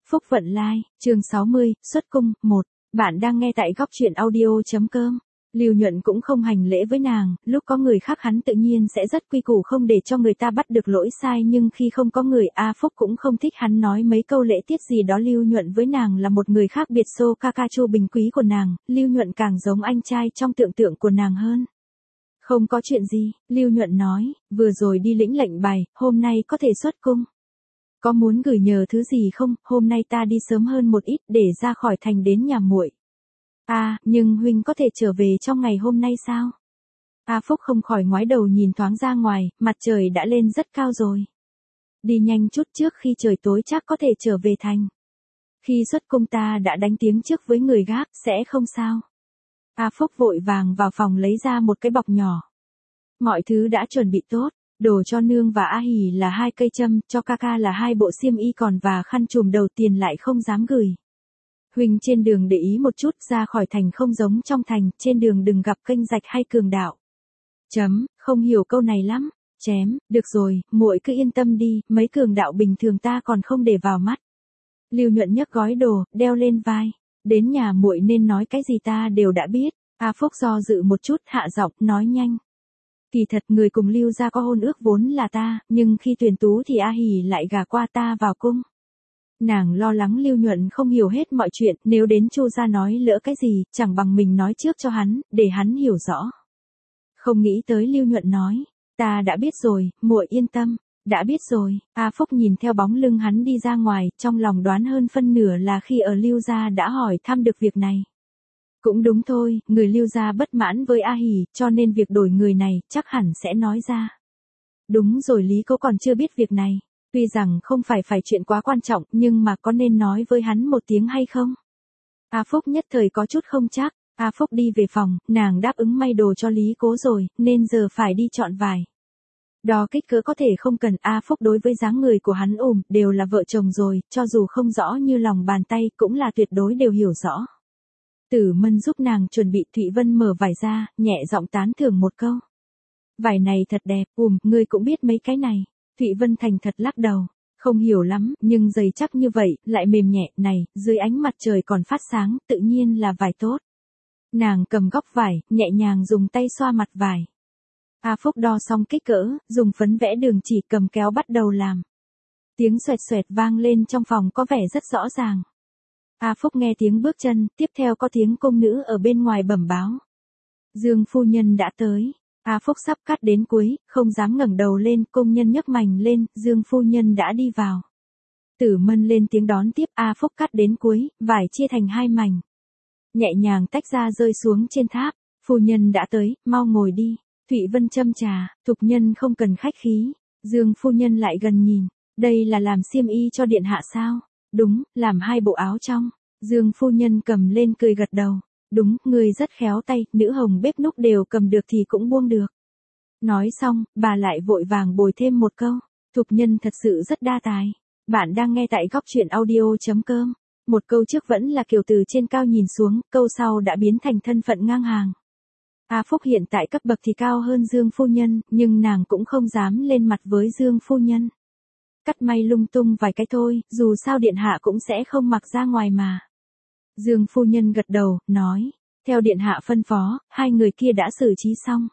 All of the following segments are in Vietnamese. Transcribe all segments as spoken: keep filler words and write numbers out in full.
Phúc Vận Lai, chương sáu mươi, xuất cung, một. Bạn đang nghe tại góc truyện audio.com. Lưu Nhuận cũng không hành lễ với nàng, lúc có người khác hắn tự nhiên sẽ rất quy củ không để cho người ta bắt được lỗi sai, nhưng khi không có người, A Phúc cũng không thích hắn nói mấy câu lễ tiết gì đó. Lưu Nhuận với nàng là một người khác biệt, Sô Kakachu bình quý của nàng, Lưu Nhuận càng giống anh trai trong tưởng tượng của nàng hơn. Không có chuyện gì, Lưu Nhuận nói, vừa rồi đi lĩnh lệnh bài, hôm nay có thể xuất cung. Có muốn gửi nhờ thứ gì không, hôm nay ta đi sớm hơn một ít để ra khỏi thành đến nhà muội. À, nhưng huynh có thể trở về trong ngày hôm nay sao? A Phúc không khỏi ngoái đầu nhìn thoáng ra ngoài, mặt trời đã lên rất cao rồi. Đi nhanh chút trước khi trời tối chắc có thể trở về thành. Khi xuất cung ta đã đánh tiếng trước với người gác, sẽ không sao. A Phúc vội vàng vào phòng lấy ra một cái bọc nhỏ. Mọi thứ đã chuẩn bị tốt. Đồ cho nương và A Hỉ là hai cây châm, cho Kaka là hai bộ xiêm y còn và khăn trùm đầu, tiền lại không dám gửi. Huynh trên đường để ý một chút, ra khỏi thành không giống trong thành, trên đường đừng gặp kênh rạch hay cường đạo. Chấm, không hiểu câu này lắm. Chém, được rồi, muội cứ yên tâm đi, mấy cường đạo bình thường ta còn không để vào mắt. Lưu Nhuận nhấc gói đồ, đeo lên vai. Đến nhà muội nên nói cái gì ta đều đã biết. A Phúc do dự một chút, hạ giọng, nói nhanh. Kỳ thật người cùng Lưu gia có hôn ước vốn là ta, nhưng khi tuyển tú thì A Hỉ lại gả qua ta vào cung. Nàng lo lắng Lưu Nhuận không hiểu hết mọi chuyện, nếu đến Chu gia nói lỡ cái gì, chẳng bằng mình nói trước cho hắn, để hắn hiểu rõ. Không nghĩ tới Lưu Nhuận nói, ta đã biết rồi, muội yên tâm, đã biết rồi. A Phúc nhìn theo bóng lưng hắn đi ra ngoài, trong lòng đoán hơn phân nửa là khi ở Lưu gia đã hỏi thăm được việc này. Cũng đúng thôi, người Lưu gia bất mãn với A Hỉ, cho nên việc đổi người này, chắc hẳn sẽ nói ra. Đúng rồi, Lý Cố còn chưa biết việc này. Tuy rằng không phải phải chuyện quá quan trọng, nhưng mà có nên nói với hắn một tiếng hay không? A Phúc nhất thời có chút không chắc. A Phúc đi về phòng, nàng đáp ứng may đồ cho Lý Cố rồi, nên giờ phải đi chọn vải. Đo kích cỡ có thể không cần. A Phúc đối với dáng người của hắn ổm, đều là vợ chồng rồi, cho dù không rõ như lòng bàn tay, cũng là tuyệt đối đều hiểu rõ. Tử Mân giúp nàng chuẩn bị, Thụy Vân mở vải ra, nhẹ giọng tán thưởng một câu. Vải này thật đẹp, ùm, ngươi cũng biết mấy cái này. Thụy Vân thành thật lắc đầu, không hiểu lắm, nhưng dày chắc như vậy, lại mềm nhẹ, này, dưới ánh mặt trời còn phát sáng, tự nhiên là vải tốt. Nàng cầm góc vải, nhẹ nhàng dùng tay xoa mặt vải. A Phúc đo xong kích cỡ, dùng phấn vẽ đường chỉ, cầm kéo bắt đầu làm. Tiếng xoẹt xoẹt vang lên trong phòng có vẻ rất rõ ràng. A Phúc nghe tiếng bước chân, tiếp theo có tiếng cung nữ ở bên ngoài bẩm báo. Dương phu nhân đã tới. A Phúc sắp cắt đến cuối, không dám ngẩng đầu lên, công nhân nhấc mành lên, Dương phu nhân đã đi vào. Tử Mân lên tiếng đón tiếp. A Phúc cắt đến cuối, vải chia thành hai mảnh. Nhẹ nhàng tách ra rơi xuống trên tháp. Phu nhân đã tới, mau ngồi đi. Thụy Vân châm trà, thục nhân không cần khách khí. Dương phu nhân lại gần nhìn. Đây là làm xiêm y cho điện hạ sao? Đúng, làm hai bộ áo trong. Dương phu nhân cầm lên cười gật đầu. Đúng, người rất khéo tay, nữ hồng bếp núc đều cầm được thì cũng buông được. Nói xong, bà lại vội vàng bồi thêm một câu. Thục nhân thật sự rất đa tài. Bạn đang nghe tại góc truyện audio.com. Một câu trước vẫn là kiểu từ trên cao nhìn xuống, câu sau đã biến thành thân phận ngang hàng. A Phúc hiện tại cấp bậc thì cao hơn Dương phu nhân, nhưng nàng cũng không dám lên mặt với Dương phu nhân. Cắt may lung tung vài cái thôi, dù sao điện hạ cũng sẽ không mặc ra ngoài mà. Dương phu nhân gật đầu, nói, theo điện hạ phân phó, hai người kia đã xử trí xong.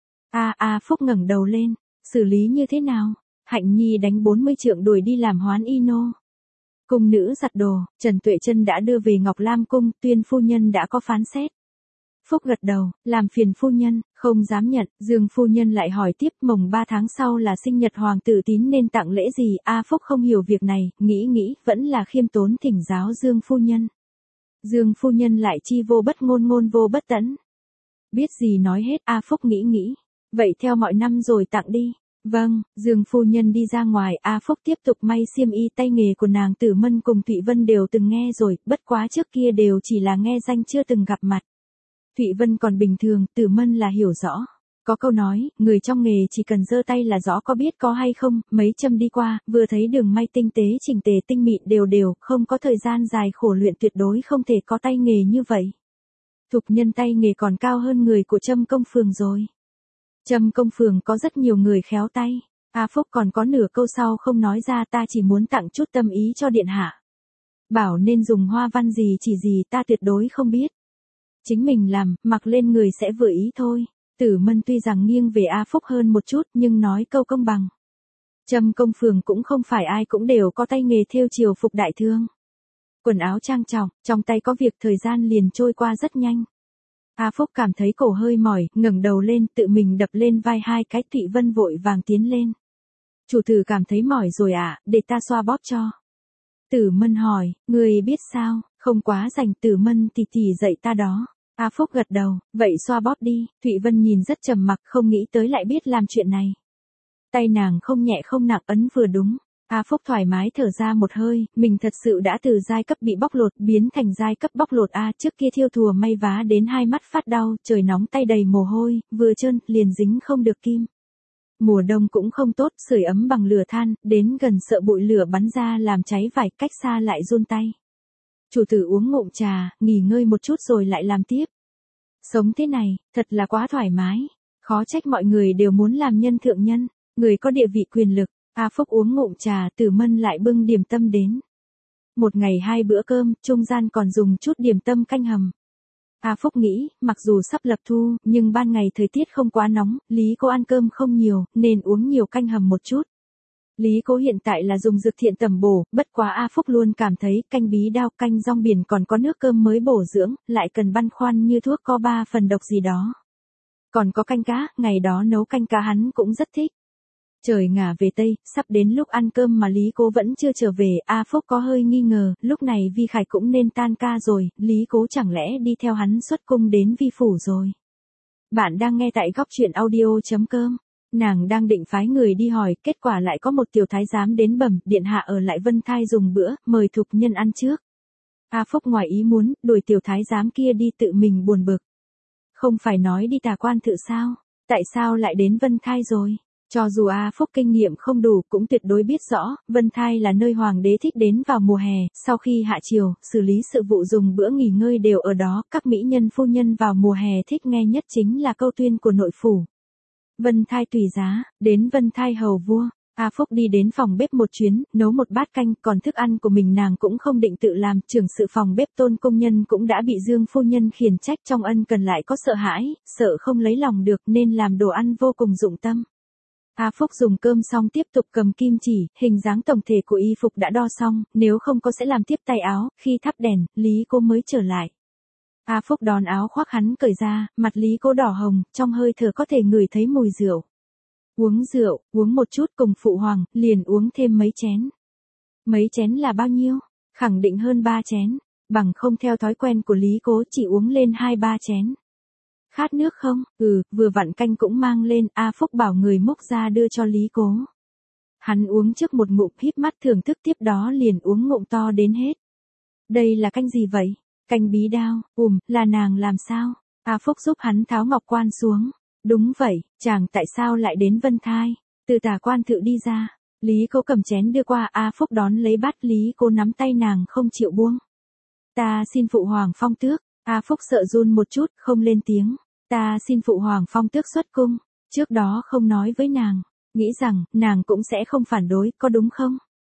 A A Phúc ngẩng đầu lên, xử lý như thế nào? Hạnh Nhi đánh bốn mươi trượng đuổi đi làm hoán y nô. Cung nữ giặt đồ, Trần Tuệ Trân đã đưa về Ngọc Lam cung, Tuyên phu nhân đã có phán xét. Phúc gật đầu, làm phiền phu nhân, không dám nhận. Dương phu nhân lại hỏi tiếp, mồng ba tháng sau là sinh nhật hoàng tử Tín nên tặng lễ gì? A Phúc không hiểu việc này, nghĩ nghĩ, vẫn là khiêm tốn thỉnh giáo Dương phu nhân. Dương phu nhân lại chi vô bất ngôn ngôn vô bất tẫn. Biết gì nói hết. A Phúc nghĩ nghĩ, vậy theo mọi năm rồi tặng đi. Vâng. Dương phu nhân đi ra ngoài. A Phúc tiếp tục may xiêm y. Tay nghề của nàng Tử Mân cùng Thụy Vân đều từng nghe rồi, bất quá trước kia đều chỉ là nghe danh chưa từng gặp mặt. Thụy Vân còn bình thường, Tử Mân là hiểu rõ. Có câu nói, người trong nghề chỉ cần giơ tay là rõ có biết có hay không. Mấy châm đi qua, vừa thấy đường may tinh tế chỉnh tề tinh mịn đều đều, không có thời gian dài khổ luyện, tuyệt đối không thể có tay nghề như vậy. Thục nhân tay nghề còn cao hơn người của Trâm Công Phường rồi. Trâm Công Phường có rất nhiều người khéo tay. A Phúc còn có nửa câu sau không nói ra, ta chỉ muốn tặng chút tâm ý cho điện hạ. Bảo nên dùng hoa văn gì chỉ gì ta tuyệt đối không biết. Chính mình làm, mặc lên người sẽ vừa ý thôi. Tử Mân tuy rằng nghiêng về A Phúc hơn một chút nhưng nói câu công bằng. Trâm Công Phường cũng không phải ai cũng đều có tay nghề thêu triều phục đại thương. Quần áo trang trọng, trong tay có việc thời gian liền trôi qua rất nhanh. A Phúc cảm thấy cổ hơi mỏi, ngẩng đầu lên tự mình đập lên vai hai cái. Thụy Vân vội vàng tiến lên. Chủ tử cảm thấy mỏi rồi à, để ta xoa bóp cho. Tử Mân hỏi, người biết sao, không quá rảnh. Tử Mân tỉ tỉ dạy ta đó. A Phúc gật đầu, vậy xoa bóp đi. Thụy Vân nhìn rất trầm mặc, không nghĩ tới lại biết làm chuyện này. Tay nàng không nhẹ không nặng, ấn vừa đúng. A Phúc thoải mái thở ra một hơi, mình thật sự đã từ giai cấp bị bóc lột biến thành giai cấp bóc lột A. Trước kia thiêu thùa may vá đến hai mắt phát đau, trời nóng tay đầy mồ hôi, vừa trơn liền dính không được kim. Mùa đông cũng không tốt, sưởi ấm bằng lửa than, đến gần sợ bụi lửa bắn ra làm cháy vải, cách xa lại run tay. Chủ tử uống ngụm trà, nghỉ ngơi một chút rồi lại làm tiếp. Sống thế này, thật là quá thoải mái. Khó trách mọi người đều muốn làm nhân thượng nhân, người có địa vị quyền lực. A Phúc uống ngụm trà, Tử Mân lại bưng điểm tâm đến. Một ngày hai bữa cơm, trung gian còn dùng chút điểm tâm canh hầm. A Phúc nghĩ, mặc dù sắp lập thu, nhưng ban ngày thời tiết không quá nóng, Lý Cố ăn cơm không nhiều, nên uống nhiều canh hầm một chút. Lý Cố hiện tại là dùng dược thiện tẩm bổ, bất quá A Phúc luôn cảm thấy canh bí đao, canh rong biển còn có nước cơm mới bổ dưỡng, lại cần băn khoăn như thuốc có ba phần độc gì đó. Còn có canh cá, ngày đó nấu canh cá hắn cũng rất thích. Trời ngả về Tây, sắp đến lúc ăn cơm mà Lý Cố vẫn chưa trở về, A Phúc có hơi nghi ngờ, lúc này Vi Khải cũng nên tan ca rồi, Lý Cố chẳng lẽ đi theo hắn xuất cung đến Vi phủ rồi. Bạn đang nghe tại góc truyện audio.com. Nàng đang định phái người đi hỏi, kết quả lại có một tiểu thái giám đến bẩm, điện hạ ở lại Vân Thai dùng bữa, mời thục nhân ăn trước. A Phúc ngoài ý muốn, đuổi tiểu thái giám kia đi, tự mình buồn bực. Không phải nói đi Tà Quan Thự sao, tại sao lại đến Vân Thai rồi? Cho dù A Phúc kinh nghiệm không đủ cũng tuyệt đối biết rõ, Vân Thai là nơi hoàng đế thích đến vào mùa hè, sau khi hạ triều, xử lý sự vụ dùng bữa nghỉ ngơi đều ở đó, các mỹ nhân phu nhân vào mùa hè thích nghe nhất chính là câu tuyên của nội phủ. Vân Thai tùy giá, đến Vân Thai hầu vua. A Phúc đi đến phòng bếp một chuyến, nấu một bát canh, còn thức ăn của mình nàng cũng không định tự làm, trưởng sự phòng bếp Tôn công nhân cũng đã bị Dương phu nhân khiển trách, trong ân cần lại có sợ hãi, sợ không lấy lòng được nên làm đồ ăn vô cùng dụng tâm. A Phúc dùng cơm xong tiếp tục cầm kim chỉ, hình dáng tổng thể của y phục đã đo xong, nếu không có sẽ làm tiếp tay áo, khi thắp đèn, Lý Cố mới trở lại. A Phúc đón áo khoác hắn cởi ra, mặt Lý Cố đỏ hồng, trong hơi thở có thể ngửi thấy mùi rượu. Uống rượu, uống một chút cùng phụ hoàng, liền uống thêm mấy chén. Mấy chén là bao nhiêu? Khẳng định hơn ba chén, bằng không theo thói quen của Lý Cố chỉ uống lên hai ba chén. Khát nước không? Ừ, vừa vặn canh cũng mang lên, A Phúc bảo người múc ra đưa cho Lý Cố. Hắn uống trước một ngụm híp mắt thưởng thức, tiếp đó liền uống ngụm to đến hết. Đây là canh gì vậy? Canh bí đao, ùm, là nàng làm sao? A Phúc giúp hắn tháo ngọc quan xuống. Đúng vậy, chàng tại sao lại đến Vân Thai? Từ Tà Quan Thự đi ra. Lý Cố cầm chén đưa qua, A Phúc đón lấy bát, Lý Cố nắm tay nàng không chịu buông. Ta xin phụ hoàng phong tước. A Phúc sợ run một chút, không lên tiếng. Ta xin phụ hoàng phong tước xuất cung. Trước đó không nói với nàng, nghĩ rằng nàng cũng sẽ không phản đối, có đúng không?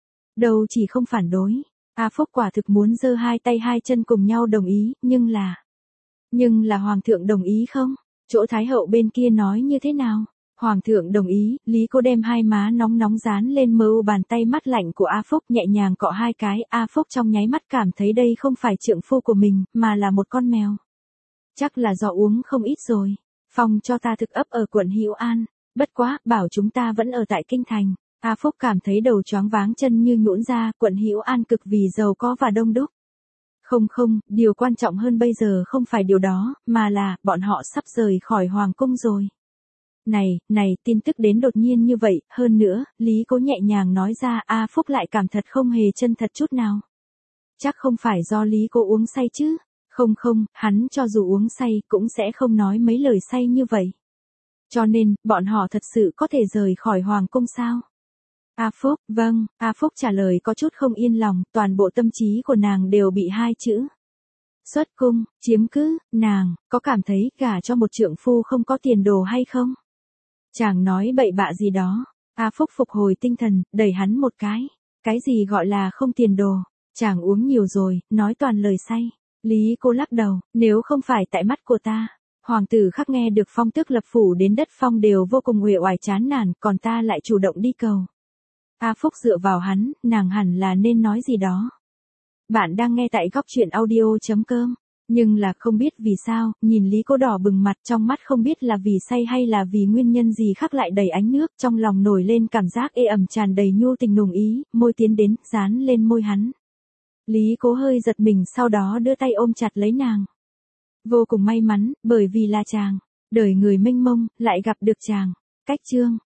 Đâu chỉ không phản đối. A Phúc quả thực muốn giơ hai tay hai chân cùng nhau đồng ý, nhưng là... Nhưng là hoàng thượng đồng ý không? Chỗ thái hậu bên kia nói như thế nào? Hoàng thượng đồng ý, Lý Cố đem hai má nóng nóng dán lên mờ u bàn tay mắt lạnh của A Phúc, nhẹ nhàng cọ hai cái, A Phúc trong nháy mắt cảm thấy đây không phải trượng phu của mình, mà là một con mèo. Chắc là do uống không ít rồi. Phong cho ta thực ấp ở quận Hữu An, bất quá, bảo chúng ta vẫn ở tại kinh thành. A Phúc cảm thấy đầu choáng váng, chân như nhũn ra, quận Hữu An cực vì giàu có và đông đúc. Không không, điều quan trọng hơn bây giờ không phải điều đó, mà là, bọn họ sắp rời khỏi hoàng cung rồi. Này, này, tin tức đến đột nhiên như vậy, hơn nữa, Lý Cố nhẹ nhàng nói ra, A Phúc lại cảm thật không hề chân thật chút nào. Chắc không phải do Lý Cố uống say chứ? Không không, hắn cho dù uống say, cũng sẽ không nói mấy lời say như vậy. Cho nên, bọn họ thật sự có thể rời khỏi hoàng cung sao? A Phúc, vâng, A Phúc trả lời có chút không yên lòng, toàn bộ tâm trí của nàng đều bị hai chữ. Xuất cung, chiếm cứ, nàng, có cảm thấy gả cho một trượng phu không có tiền đồ hay không? Chàng nói bậy bạ gì đó. A Phúc phục hồi tinh thần, đẩy hắn một cái. Cái gì gọi là không tiền đồ? Chàng uống nhiều rồi, nói toàn lời say. Lý Cô lắc đầu, nếu không phải tại mắt của ta. Hoàng tử Khắc nghe được phong tước lập phủ đến đất phong đều vô cùng uể oải chán nản, còn ta lại chủ động đi cầu. A Phúc dựa vào hắn, nàng hẳn là nên nói gì đó. Bạn đang nghe tại góc truyện audio.com. Nhưng là không biết vì sao, nhìn Lý Cô đỏ bừng mặt, trong mắt không biết là vì say hay là vì nguyên nhân gì khác lại đầy ánh nước, trong lòng nổi lên cảm giác ê ẩm tràn đầy nhu tình nồng ý, môi tiến đến, dán lên môi hắn. Lý Cố hơi giật mình sau đó đưa tay ôm chặt lấy nàng. Vô cùng may mắn, bởi vì là chàng, đời người mênh mông, lại gặp được chàng. Cách chương